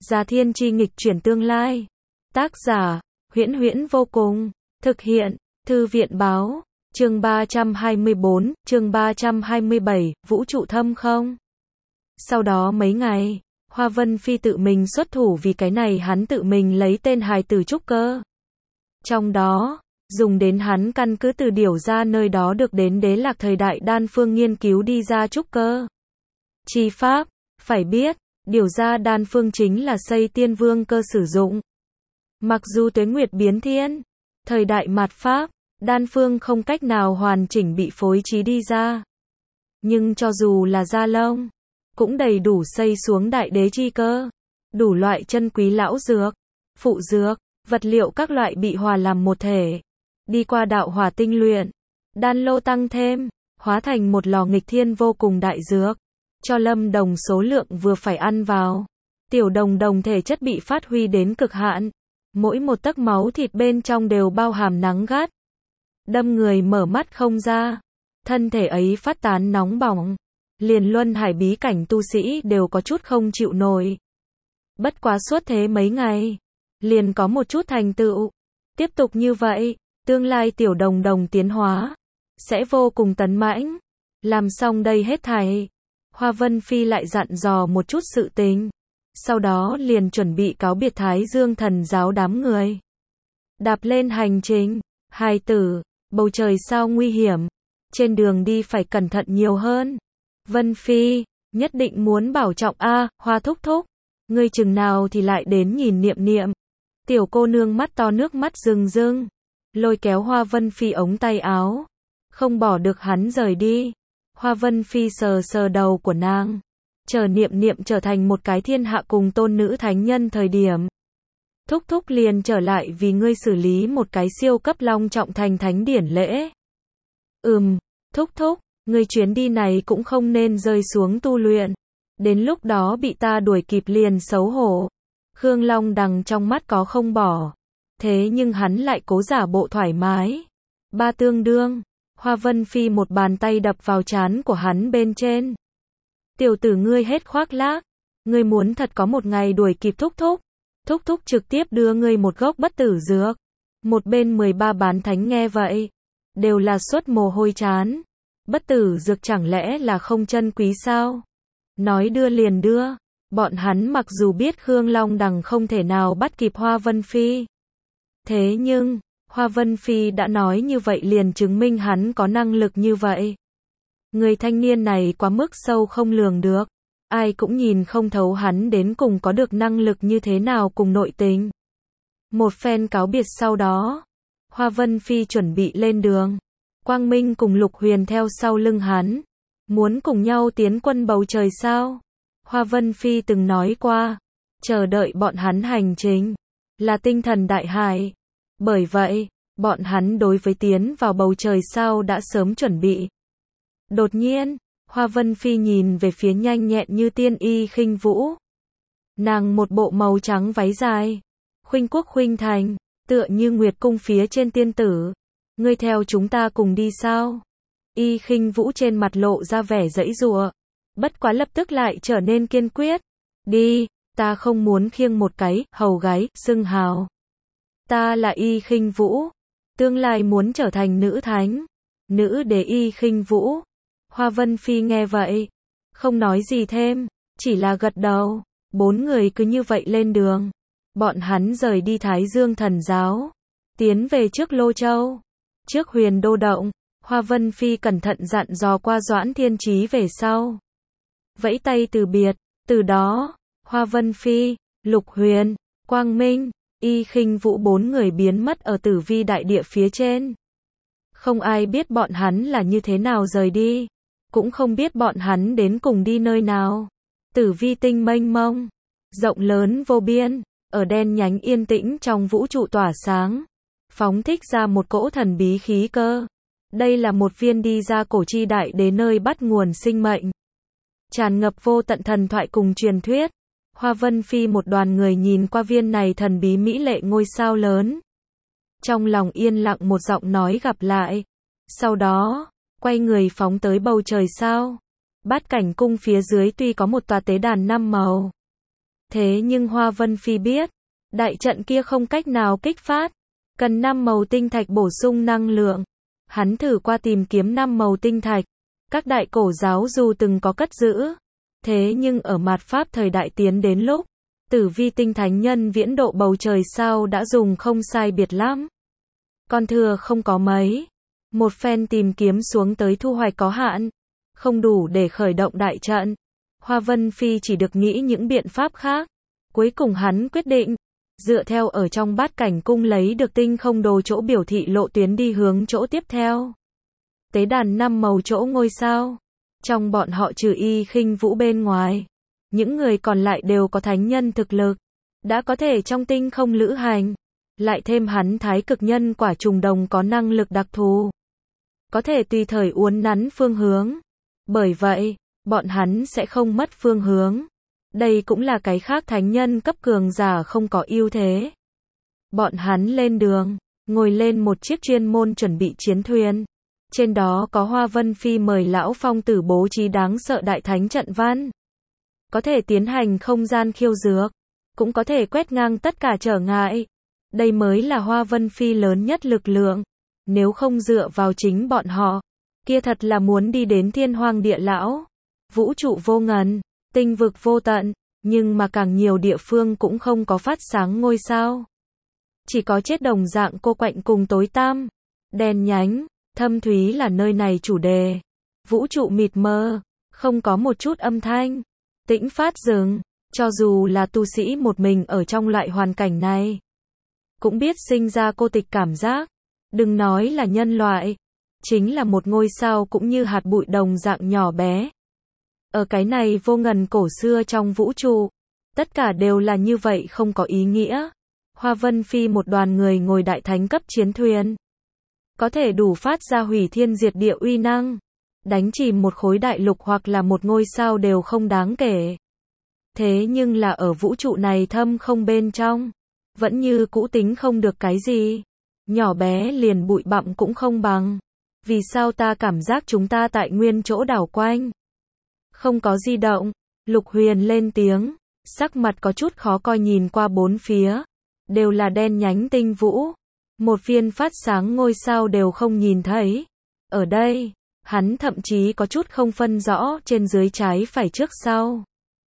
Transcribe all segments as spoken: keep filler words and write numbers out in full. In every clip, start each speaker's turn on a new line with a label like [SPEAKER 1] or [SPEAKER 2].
[SPEAKER 1] Già Thiên Chi nghịch chuyển tương lai. Tác giả, Huyễn Huyễn vô cùng. Thực hiện, Thư viện báo. Chương ba trăm hai mươi bốn, chương ba trăm hai mươi bảy, vũ trụ thâm không? Sau đó mấy ngày, Hoa Vân Phi tự mình xuất thủ vì cái này hắn tự mình lấy tên hài tử trúc cơ. Trong đó, dùng đến hắn căn cứ từ điểu ra nơi đó được đến đế lạc thời đại đan phương nghiên cứu đi ra trúc cơ. Chi pháp, phải biết, điểu ra đan phương chính là xây tiên vương cơ sử dụng. Mặc dù tuế nguyệt biến thiên, thời đại mạt pháp, đan phương không cách nào hoàn chỉnh bị phối trí đi ra. Nhưng cho dù là da lông, cũng đầy đủ xây xuống đại đế chi cơ. Đủ loại chân quý lão dược, phụ dược, vật liệu các loại bị hòa làm một thể. Đi qua đạo hỏa tinh luyện, đan lô tăng thêm, hóa thành một lò nghịch thiên vô cùng đại dược. Cho Lâm Đồng số lượng vừa phải ăn vào. Tiểu Đồng Đồng thể chất bị phát huy đến cực hạn. Mỗi một tấc máu thịt bên trong đều bao hàm nắng gắt. Đâm người mở mắt không ra. Thân thể ấy phát tán nóng bỏng. Liền luân hải bí cảnh tu sĩ đều có chút không chịu nổi. Bất quá suốt thế mấy ngày, liền có một chút thành tựu. Tiếp tục như vậy, tương lai Tiểu Đồng Đồng tiến hóa sẽ vô cùng tấn mãnh. Làm xong đây hết thảy, Hoa Vân Phi lại dặn dò một chút sự tình. Sau đó liền chuẩn bị cáo biệt Thái Dương Thần giáo đám người. Đạp lên hành trình, hài tử, bầu trời sao nguy hiểm. Trên đường đi phải cẩn thận nhiều hơn. Vân Phi, nhất định muốn bảo trọng a, Hoa thúc thúc. Ngươi chừng nào thì lại đến nhìn Niệm Niệm. Tiểu cô nương mắt to nước mắt rưng rưng. Lôi kéo Hoa Vân Phi ống tay áo. Không bỏ được hắn rời đi. Hoa Vân Phi sờ sờ đầu của nàng. Chờ Niệm Niệm trở thành một cái thiên hạ cùng tôn nữ thánh nhân thời điểm. Thúc thúc liền trở lại vì ngươi xử lý một cái siêu cấp long trọng thành thánh điển lễ. Ừm, thúc thúc, ngươi chuyến đi này cũng không nên rơi xuống tu luyện. Đến lúc đó bị ta đuổi kịp liền xấu hổ. Khương Long Đằng trong mắt có không bỏ. Thế nhưng hắn lại cố giả bộ thoải mái. Ba tương đương. Hoa Vân Phi một bàn tay đập vào trán của hắn bên trên. Tiểu tử ngươi hết khoác lác. Ngươi muốn thật có một ngày đuổi kịp thúc thúc. Thúc thúc trực tiếp đưa ngươi một gốc bất tử dược. Một bên mười ba bán thánh nghe vậy. Đều là suốt mồ hôi chán. Bất tử dược chẳng lẽ là không chân quý sao? Nói đưa liền đưa. Bọn hắn mặc dù biết Khương Long Đằng không thể nào bắt kịp Hoa Vân Phi. Thế nhưng, Hoa Vân Phi đã nói như vậy liền chứng minh hắn có năng lực như vậy. Người thanh niên này quá mức sâu không lường được. Ai cũng nhìn không thấu hắn đến cùng có được năng lực như thế nào cùng nội tình. Một phen cáo biệt sau đó, Hoa Vân Phi chuẩn bị lên đường. Quang Minh cùng Lục Huyền theo sau lưng hắn. Muốn cùng nhau tiến quân bầu trời sao? Hoa Vân Phi từng nói qua, chờ đợi bọn hắn hành trình là tinh thần đại hải. Bởi vậy, bọn hắn đối với tiến vào bầu trời sao đã sớm chuẩn bị. Đột nhiên, Hoa Vân Phi nhìn về phía nhanh nhẹn như tiên Y Khinh Vũ. Nàng một bộ màu trắng váy dài, khuynh quốc khuynh thành, tựa như nguyệt cung phía trên tiên tử. Ngươi theo chúng ta cùng đi sao? Y Khinh Vũ trên mặt lộ ra vẻ giãy giụa, bất quá lập tức lại trở nên kiên quyết. Đi, ta không muốn khiêng một cái hầu gái xưng hào. Ta là Y Khinh Vũ, tương lai muốn trở thành nữ thánh, nữ đế Y Khinh Vũ. Hoa Vân Phi nghe vậy, không nói gì thêm, chỉ là gật đầu. Bốn người cứ như vậy lên đường. Bọn hắn rời đi Thái Dương Thần giáo, tiến về trước Lô Châu, trước Huyền Đô Động. Hoa Vân Phi cẩn thận dặn dò qua Doãn Thiên Chí về sau. Vẫy tay từ biệt, từ đó, Hoa Vân Phi, Lục Huyền, Quang Minh, Y Khinh Vũ bốn người biến mất ở tử vi đại địa phía trên. Không ai biết bọn hắn là như thế nào rời đi, cũng không biết bọn hắn đến cùng đi nơi nào. Tử vi tinh mênh mông, rộng lớn vô biên, ở đen nhánh yên tĩnh trong vũ trụ tỏa sáng, phóng thích ra một cỗ thần bí khí cơ. Đây là một viên đi ra cổ chi đại đế nơi bắt nguồn sinh mệnh. Tràn ngập vô tận thần thoại cùng truyền thuyết. Hoa Vân Phi một đoàn người nhìn qua viên này thần bí mỹ lệ ngôi sao lớn. Trong lòng yên lặng một giọng nói gặp lại. Sau đó, quay người phóng tới bầu trời sao. Bát cảnh cung phía dưới tuy có một tòa tế đàn năm màu. Thế nhưng Hoa Vân Phi biết, đại trận kia không cách nào kích phát, cần năm màu tinh thạch bổ sung năng lượng. Hắn thử qua tìm kiếm năm màu tinh thạch, các đại cổ giáo dù từng có cất giữ, thế nhưng ở mạt Pháp thời đại tiến đến lúc, Tử Vi tinh thánh nhân viễn độ bầu trời sao đã dùng không sai biệt lắm. Còn thừa không có mấy. Một phen tìm kiếm xuống tới thu hoạch có hạn, không đủ để khởi động đại trận. Hoa Vân Phi chỉ được nghĩ những biện pháp khác. Cuối cùng hắn quyết định, dựa theo ở trong bát cảnh cung lấy được tinh không đồ chỗ biểu thị lộ tuyến đi hướng chỗ tiếp theo. Tế đàn năm màu chỗ ngôi sao. Trong bọn họ trừ Y Khinh Vũ bên ngoài, những người còn lại đều có thánh nhân thực lực, đã có thể trong tinh không lữ hành. Lại thêm hắn thái cực nhân quả trùng đồng có năng lực đặc thù, có thể tùy thời uốn nắn phương hướng. Bởi vậy, bọn hắn sẽ không mất phương hướng. Đây cũng là cái khác thánh nhân cấp cường giả không có ưu thế. Bọn hắn lên đường, ngồi lên một chiếc chuyên môn chuẩn bị chiến thuyền. Trên đó có Hoa Vân Phi mời lão phong tử bố trí đáng sợ đại thánh trận văn. Có thể tiến hành không gian khiêu dược, cũng có thể quét ngang tất cả trở ngại. Đây mới là Hoa Vân Phi lớn nhất lực lượng. Nếu không dựa vào chính bọn họ, kia thật là muốn đi đến thiên hoang địa lão. Vũ trụ vô ngần, tinh vực vô tận, nhưng mà càng nhiều địa phương cũng không có phát sáng ngôi sao. Chỉ có chết đồng dạng cô quạnh cùng tối tăm, đen nhánh, thâm thúy là nơi này chủ đề. Vũ trụ mịt mờ, không có một chút âm thanh, tĩnh phát rừng, cho dù là tu sĩ một mình ở trong loại hoàn cảnh này, cũng biết sinh ra cô tịch cảm giác. Đừng nói là nhân loại, chính là một ngôi sao cũng như hạt bụi đồng dạng nhỏ bé. Ở cái này vô ngần cổ xưa trong vũ trụ, tất cả đều là như vậy không có ý nghĩa. Hoa Vân Phi một đoàn người ngồi đại thánh cấp chiến thuyền, có thể đủ phát ra hủy thiên diệt địa uy năng, đánh chìm một khối đại lục hoặc là một ngôi sao đều không đáng kể. Thế nhưng là ở vũ trụ này thâm không bên trong, vẫn như cũ tính không được cái gì. Nhỏ bé liền bụi bặm cũng không bằng. Vì sao ta cảm giác chúng ta tại nguyên chỗ đảo quanh, không có di động? Lục Huyền lên tiếng, sắc mặt có chút khó coi nhìn qua bốn phía, đều là đen nhánh tinh vũ, một viên phát sáng ngôi sao đều không nhìn thấy. Ở đây, hắn thậm chí có chút không phân rõ trên dưới trái phải trước sau,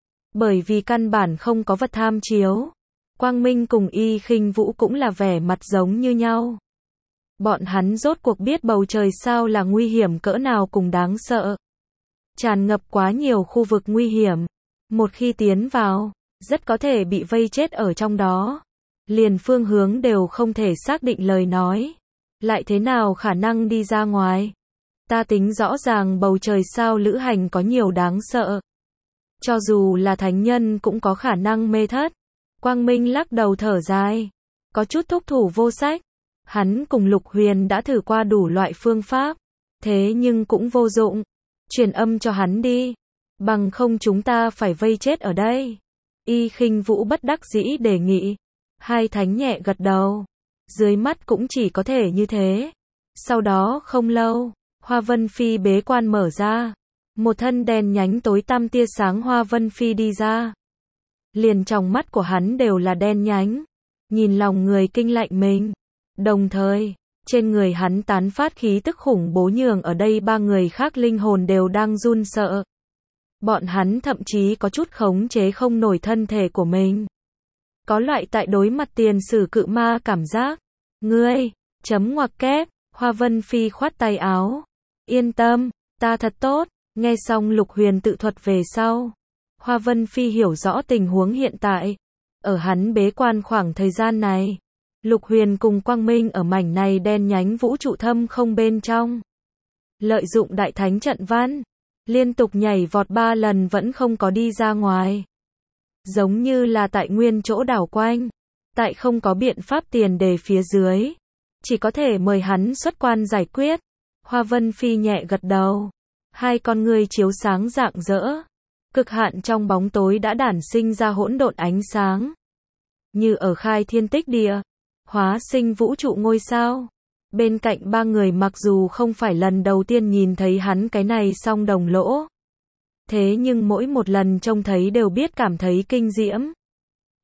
[SPEAKER 1] bởi vì căn bản không có vật tham chiếu. Quang Minh cùng Y Khinh Vũ cũng là vẻ mặt giống như nhau. Bọn hắn rốt cuộc biết bầu trời sao là nguy hiểm cỡ nào cùng đáng sợ. Tràn ngập quá nhiều khu vực nguy hiểm. Một khi tiến vào, rất có thể bị vây chết ở trong đó. Liền phương hướng đều không thể xác định lời nói. Lại thế nào khả năng đi ra ngoài? Ta tính rõ ràng bầu trời sao lữ hành có nhiều đáng sợ. Cho dù là thánh nhân cũng có khả năng mê thất. Quang Minh lắc đầu thở dài, có chút thúc thủ vô sách. Hắn cùng Lục Huyền đã thử qua đủ loại phương pháp, thế nhưng cũng vô dụng. Truyền âm cho hắn đi, bằng không chúng ta phải vây chết ở đây. Y Khinh Vũ bất đắc dĩ đề nghị. Hai thánh nhẹ gật đầu, dưới mắt cũng chỉ có thể như thế. Sau đó không lâu, Hoa Vân Phi bế quan mở ra, một thân đen nhánh tối tăm tia sáng Hoa Vân Phi đi ra. Liền trong mắt của hắn đều là đen nhánh, nhìn lòng người kinh lạnh mình. Đồng thời, trên người hắn tán phát khí tức khủng bố nhường ở đây ba người khác linh hồn đều đang run sợ. Bọn hắn thậm chí có chút khống chế không nổi thân thể của mình. Có loại tại đối mặt tiền sử cự ma cảm giác. Ngươi, chấm ngoặc kép, Hoa Vân Phi khoát tay áo. Yên tâm, ta thật tốt. Nghe xong Lục Huyền tự thuật về sau, Hoa Vân Phi hiểu rõ tình huống hiện tại. Ở hắn bế quan khoảng thời gian này, Lục Huyền cùng Quang Minh ở mảnh này đen nhánh vũ trụ thâm không bên trong. Lợi dụng đại thánh trận văn, liên tục nhảy vọt ba lần vẫn không có đi ra ngoài. Giống như là tại nguyên chỗ đảo quanh, tại không có biện pháp tiền đề phía dưới. Chỉ có thể mời hắn xuất quan giải quyết. Hoa Vân Phi nhẹ gật đầu. Hai con ngươi chiếu sáng rạng rỡ. Cực hạn trong bóng tối đã đản sinh ra hỗn độn ánh sáng. Như ở khai thiên tích địa, hóa sinh vũ trụ ngôi sao. Bên cạnh ba người mặc dù không phải lần đầu tiên nhìn thấy hắn cái này song đồng lỗ. Thế nhưng mỗi một lần trông thấy đều biết cảm thấy kinh diễm.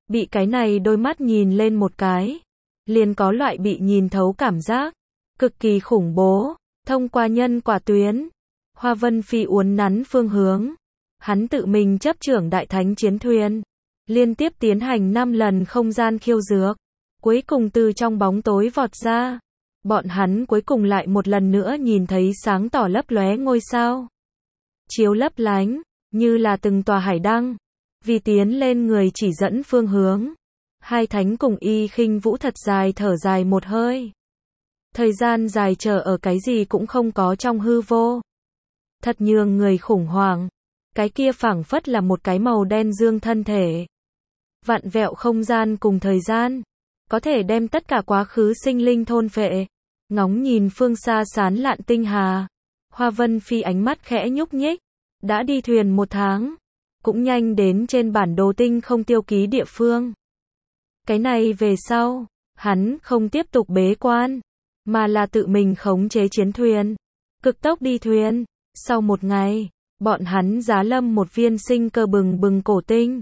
[SPEAKER 1] Bị cái này đôi mắt nhìn lên một cái, liền có loại bị nhìn thấu cảm giác, cực kỳ khủng bố. Thông qua nhân quả tuyến, Hoa Vân Phi uốn nắn phương hướng, hắn tự mình chấp trưởng đại thánh chiến thuyền, liên tiếp tiến hành năm lần không gian khiêu dược, cuối cùng từ trong bóng tối vọt ra. Bọn hắn cuối cùng lại một lần nữa nhìn thấy sáng tỏ lấp lóe ngôi sao, chiếu lấp lánh, như là từng tòa hải đăng. Vì tiến lên người chỉ dẫn phương hướng, hai thánh cùng Y Khinh Vũ thật dài thở dài một hơi. Thời gian dài chờ ở cái gì cũng không có trong hư vô, thật nhường người khủng hoảng. Cái kia phảng phất là một cái màu đen dương thân thể, vặn vẹo không gian cùng thời gian, có thể đem tất cả quá khứ sinh linh thôn phệ. Ngóng nhìn phương xa sán lạn tinh hà, Hoa Vân Phi ánh mắt khẽ nhúc nhích. Đã đi thuyền một tháng, cũng nhanh đến trên bản đồ tinh không tiêu ký địa phương. Cái này về sau, hắn không tiếp tục bế quan, mà là tự mình khống chế chiến thuyền, cực tốc đi thuyền. Sau một ngày, bọn hắn giá lâm một viên sinh cơ bừng bừng cổ tinh.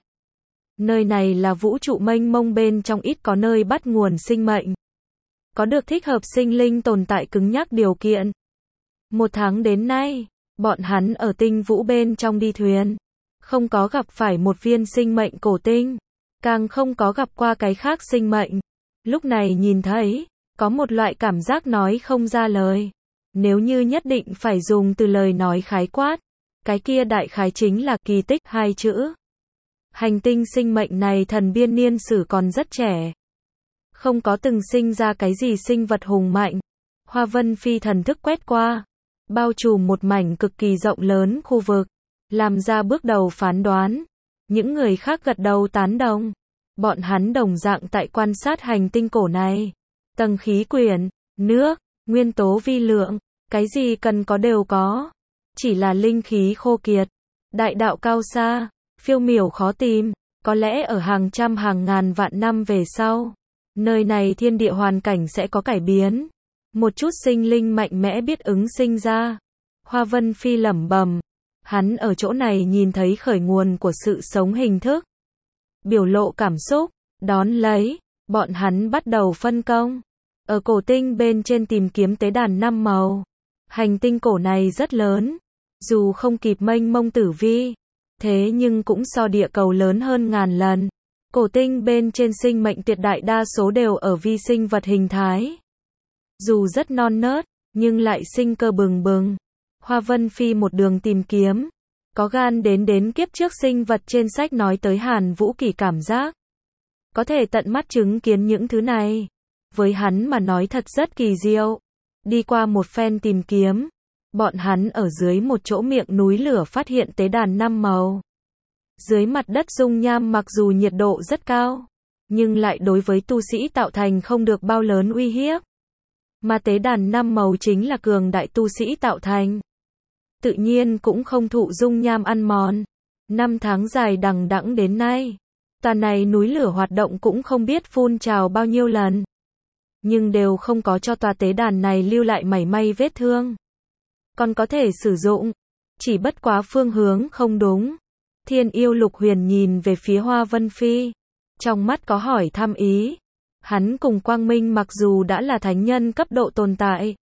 [SPEAKER 1] Nơi này là vũ trụ mênh mông bên trong ít có nơi bắt nguồn sinh mệnh, có được thích hợp sinh linh tồn tại cứng nhắc điều kiện. Một tháng đến nay, bọn hắn ở tinh vũ bên trong đi thuyền, không có gặp phải một viên sinh mệnh cổ tinh, càng không có gặp qua cái khác sinh mệnh. Lúc này nhìn thấy, có một loại cảm giác nói không ra lời. Nếu như nhất định phải dùng từ lời nói khái quát, cái kia đại khái chính là kỳ tích hai chữ. Hành tinh sinh mệnh này thần biên niên sử còn rất trẻ, không có từng sinh ra cái gì sinh vật hùng mạnh. Hoa Vân Phi thần thức quét qua, bao trùm một mảnh cực kỳ rộng lớn khu vực, làm ra bước đầu phán đoán. Những người khác gật đầu tán đồng. Bọn hắn đồng dạng tại quan sát hành tinh cổ này. Tầng khí quyển, nước, nguyên tố vi lượng, cái gì cần có đều có. Chỉ là linh khí khô kiệt, đại đạo cao xa, phiêu miểu khó tìm. Có lẽ ở hàng trăm hàng ngàn vạn năm về sau, nơi này thiên địa hoàn cảnh sẽ có cải biến. Một chút sinh linh mạnh mẽ biết ứng sinh ra. Hoa Vân Phi lẩm bẩm. Hắn ở chỗ này nhìn thấy khởi nguồn của sự sống hình thức, biểu lộ cảm xúc. Đón lấy, bọn hắn bắt đầu phân công. Ở cổ tinh bên trên tìm kiếm tế đàn năm màu. Hành tinh cổ này rất lớn, dù không kịp mênh mông tử vi, thế nhưng cũng so địa cầu lớn hơn ngàn lần. Cổ tinh bên trên sinh mệnh tuyệt đại đa số đều ở vi sinh vật hình thái. Dù rất non nớt, nhưng lại sinh cơ bừng bừng. Hoa Vân Phi một đường tìm kiếm, có gan đến đến kiếp trước sinh vật trên sách nói tới Hàn Vũ Kỳ cảm giác. Có thể tận mắt chứng kiến những thứ này, với hắn mà nói thật rất kỳ diệu. Đi qua một phen tìm kiếm, bọn hắn ở dưới một chỗ miệng núi lửa phát hiện tế đàn năm màu. Dưới mặt đất dung nham mặc dù nhiệt độ rất cao, nhưng lại đối với tu sĩ tạo thành không được bao lớn uy hiếp. Mà tế đàn năm màu chính là cường đại tu sĩ tạo thành, tự nhiên cũng không thụ dung nham ăn mòn. Năm tháng dài đằng đẵng đến nay, tòa này núi lửa hoạt động cũng không biết phun trào bao nhiêu lần, nhưng đều không có cho tòa tế đàn này lưu lại mảy may vết thương. Còn có thể sử dụng, chỉ bất quá phương hướng không đúng. Thiên yêu Lục Huyền nhìn về phía Hoa Vân Phi, trong mắt có hỏi thăm ý. Hắn cùng Quang Minh mặc dù đã là thánh nhân cấp độ tồn tại,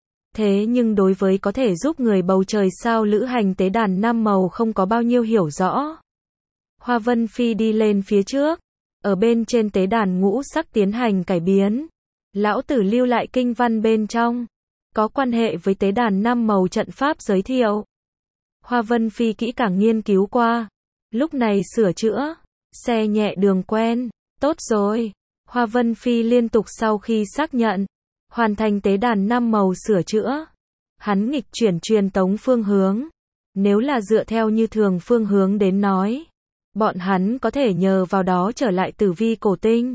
[SPEAKER 1] thế nhưng đối với có thể giúp người bầu trời sao lữ hành tế đàn năm màu không có bao nhiêu hiểu rõ. Hoa Vân Phi đi lên phía trước, ở bên trên tế đàn ngũ sắc tiến hành cải biến. Lão tử lưu lại kinh văn bên trong, có quan hệ với tế đàn năm màu trận pháp giới thiệu. Hoa Vân Phi kỹ càng nghiên cứu qua, lúc này sửa chữa, xe nhẹ đường quen, tốt rồi. Hoa Vân Phi liên tục sau khi xác nhận, hoàn thành tế đàn năm màu sửa chữa. Hắn nghịch chuyển truyền tống phương hướng. Nếu là dựa theo như thường phương hướng đến nói, bọn hắn có thể nhờ vào đó trở lại tử vi cổ tinh.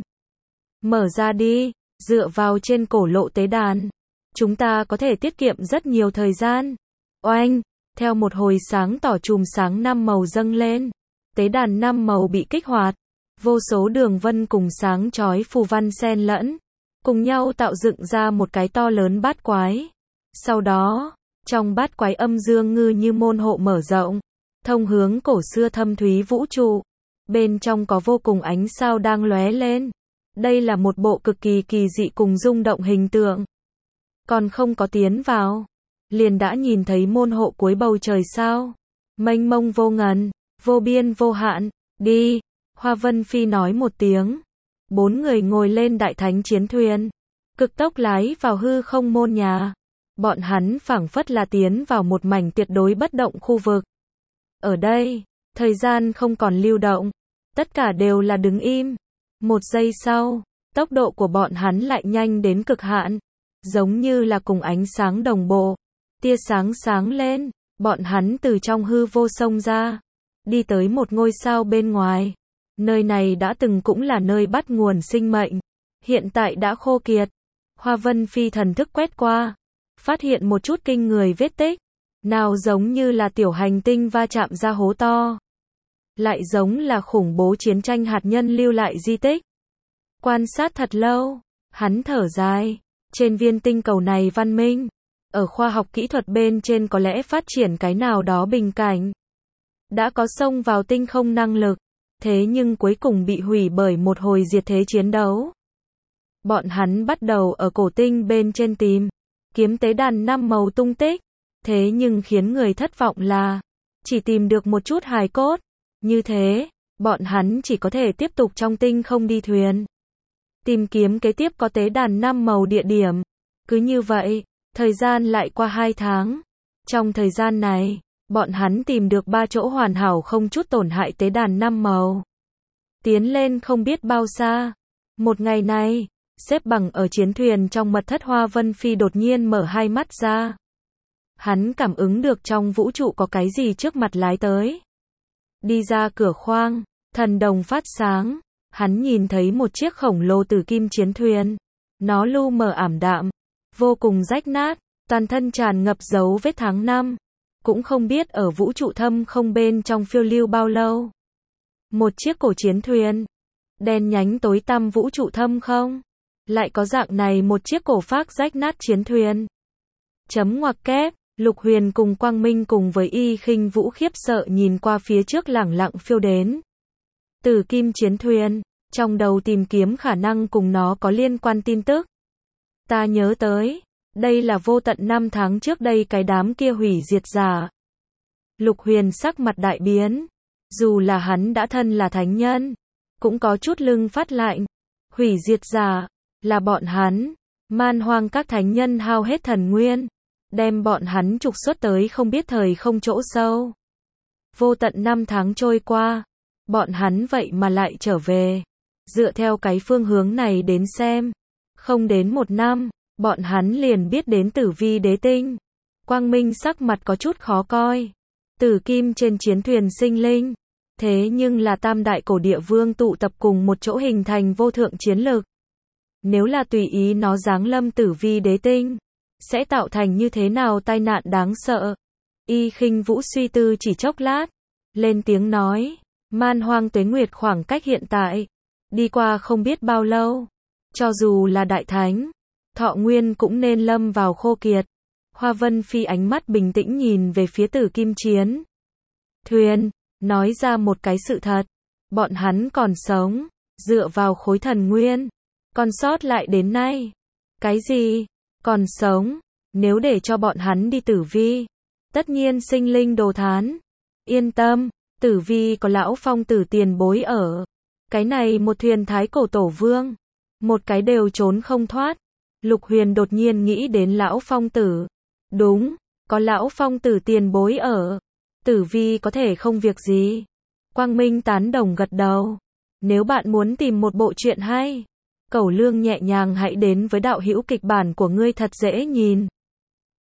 [SPEAKER 1] Mở ra đi, dựa vào trên cổ lộ tế đàn, chúng ta có thể tiết kiệm rất nhiều thời gian. Oanh, theo một hồi sáng tỏ chùm sáng năm màu dâng lên, tế đàn năm màu bị kích hoạt. Vô số đường vân cùng sáng chói phù văn xen lẫn, cùng nhau tạo dựng ra một cái to lớn bát quái. Sau đó, trong bát quái âm dương ngư như môn hộ mở rộng, thông hướng cổ xưa thâm thúy vũ trụ. Bên trong có vô cùng ánh sao đang lóe lên. Đây là một bộ cực kỳ kỳ dị cùng rung động hình tượng. Còn không có tiến vào, liền đã nhìn thấy môn hộ cuối bầu trời sao. Mênh mông vô ngần, vô biên vô hạn, đi. Hoa Vân Phi nói một tiếng. Bốn người ngồi lên đại thánh chiến thuyền, cực tốc lái vào hư không môn nhà. Bọn hắn phảng phất là tiến vào một mảnh tuyệt đối bất động khu vực. Ở đây, thời gian không còn lưu động, tất cả đều là đứng im. Một giây sau, tốc độ của bọn hắn lại nhanh đến cực hạn, giống như là cùng ánh sáng đồng bộ. Tia sáng sáng lên, bọn hắn từ trong hư vô xông ra, đi tới một ngôi sao bên ngoài. Nơi này đã từng cũng là nơi bắt nguồn sinh mệnh, hiện tại đã khô kiệt. Hoa Vân Phi thần thức quét qua, phát hiện một chút kinh người vết tích, nào giống như là tiểu hành tinh va chạm ra hố to, lại giống là khủng bố chiến tranh hạt nhân lưu lại di tích. Quan sát thật lâu, hắn thở dài, trên viên tinh cầu này văn minh, ở khoa học kỹ thuật bên trên có lẽ phát triển cái nào đó bình cảnh, đã có xông vào tinh không năng lực, thế nhưng cuối cùng bị hủy bởi một hồi diệt thế chiến đấu. Bọn hắn bắt đầu ở cổ tinh bên trên tìm kiếm tế đàn năm màu tung tích, thế nhưng khiến người thất vọng là chỉ tìm được một chút hài cốt. Như thế, bọn hắn chỉ có thể tiếp tục trong tinh không đi thuyền, tìm kiếm kế tiếp có tế đàn năm màu địa điểm. Cứ như vậy, thời gian lại qua hai tháng. Trong thời gian này, bọn hắn tìm được ba chỗ hoàn hảo không chút tổn hại tế đàn năm màu. Tiến lên không biết bao xa. Một ngày này, xếp bằng ở chiến thuyền trong mật thất, Hoa Vân Phi đột nhiên mở hai mắt ra. Hắn cảm ứng được trong vũ trụ có cái gì trước mặt lái tới. Đi ra cửa khoang, thần đồng phát sáng. Hắn nhìn thấy một chiếc khổng lồ tử kim chiến thuyền. Nó lu mờ ảm đạm, vô cùng rách nát, toàn thân tràn ngập dấu vết tháng năm. Cũng không biết ở vũ trụ thâm không bên trong phiêu lưu bao lâu. Một chiếc cổ chiến thuyền, đen nhánh tối tăm vũ trụ thâm không. Lại có dạng này một chiếc cổ phác rách nát chiến thuyền. Chấm ngoặc kép, Lục Huyền cùng Quang Minh cùng với Y Khinh Vũ khiếp sợ nhìn qua phía trước lẳng lặng phiêu đến tử kim chiến thuyền, trong đầu tìm kiếm khả năng cùng nó có liên quan tin tức. Ta nhớ tới, đây là vô tận năm tháng trước đây cái đám kia hủy diệt giả. Lục Huyền sắc mặt đại biến, dù là hắn đã thân là thánh nhân, cũng có chút lưng phát lạnh. Hủy diệt giả, là bọn hắn, man hoang các thánh nhân hao hết thần nguyên, đem bọn hắn trục xuất tới không biết thời không chỗ sâu. Vô tận năm tháng trôi qua, bọn hắn vậy mà lại trở về. Dựa theo cái phương hướng này đến xem, không đến một năm, bọn hắn liền biết đến tử vi đế tinh. Quang Minh sắc mặt có chút khó coi. Tử kim trên chiến thuyền sinh linh, thế nhưng là tam đại cổ địa vương tụ tập cùng một chỗ hình thành vô thượng chiến lực. Nếu là tùy ý nó giáng lâm tử vi đế tinh, sẽ tạo thành như thế nào tai nạn đáng sợ. Y Khinh Vũ suy tư chỉ chốc lát, lên tiếng nói, man hoang tuế nguyệt khoảng cách hiện tại, đi qua không biết bao lâu, cho dù là đại thánh, thọ nguyên cũng nên lâm vào khô kiệt. Hoa Vân Phi ánh mắt bình tĩnh nhìn về phía tử kim chiến thuyền, nói ra một cái sự thật, bọn hắn còn sống, dựa vào khối thần nguyên, còn sót lại đến nay. Cái gì? Còn sống? Nếu để cho bọn hắn đi tử vi, tất nhiên sinh linh đồ thán. Yên tâm, tử vi có lão phong tử tiền bối ở. Cái này một thuyền thái cổ tổ vương, một cái đều trốn không thoát. Lục Huyền đột nhiên nghĩ đến lão phong tử. Đúng, có lão phong tử tiền bối ở, tử vi có thể không việc gì. Quang Minh tán đồng gật đầu. Nếu bạn muốn tìm một bộ truyện hay, cẩu lương nhẹ nhàng hãy đến với đạo hữu kịch bản của ngươi thật dễ nhìn.